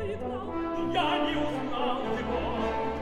Я не узнал его.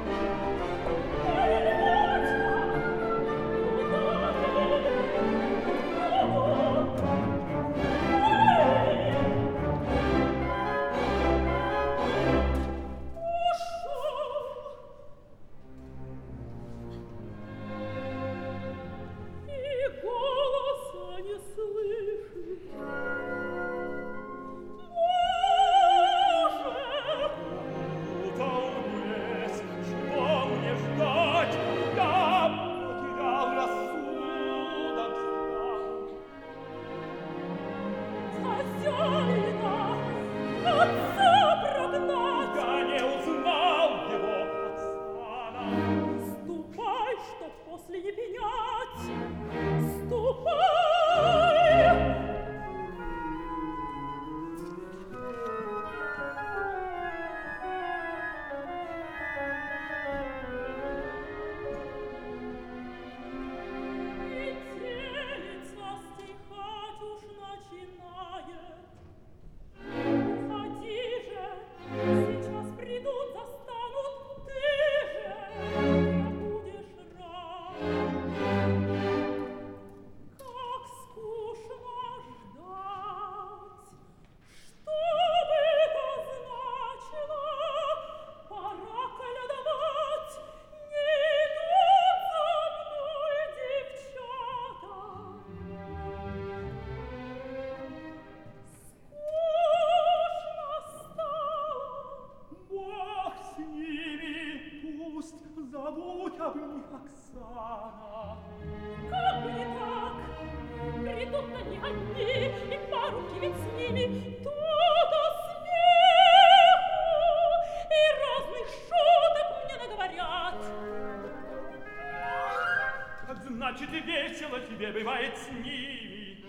Значит, и весело тебе бывает с ними.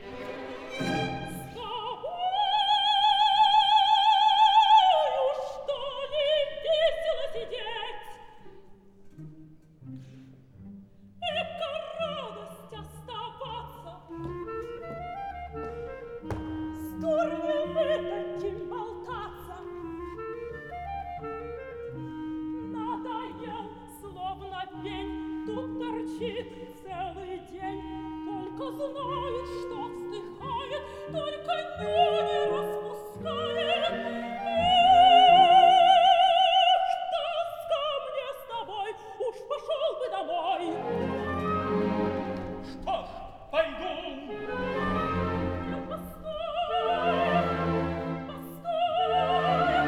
С тобою, что не весело сидеть. Эка радость оставаться. С дурнем вы таким болтаться. Надоел, словно пень, тут торчит целый день, только знает, что вздыхает, только нюни распускает. Эх, тоска мне с тобой, уж пошел бы домой. Что ж, пойду. Постой, постой,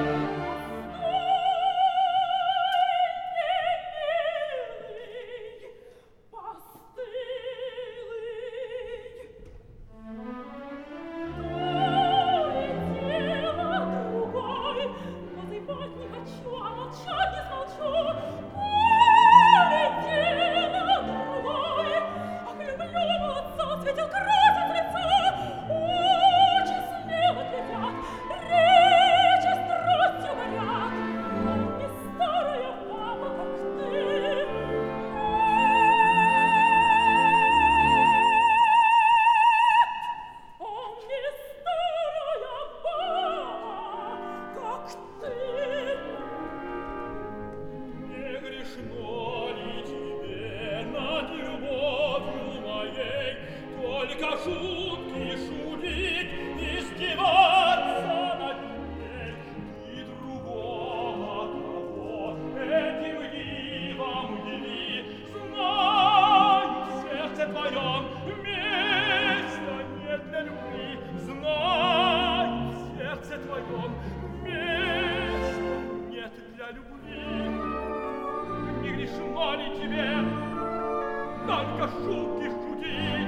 только шутки шутить.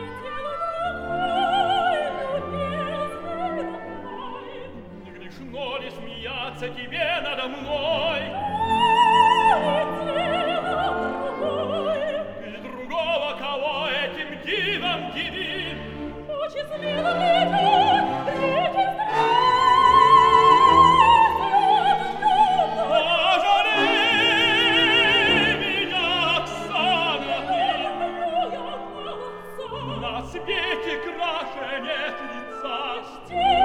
Не грешно ли смеяться тебе надо мной? И другого, кого этим дивом диви. Свете краше нет лица.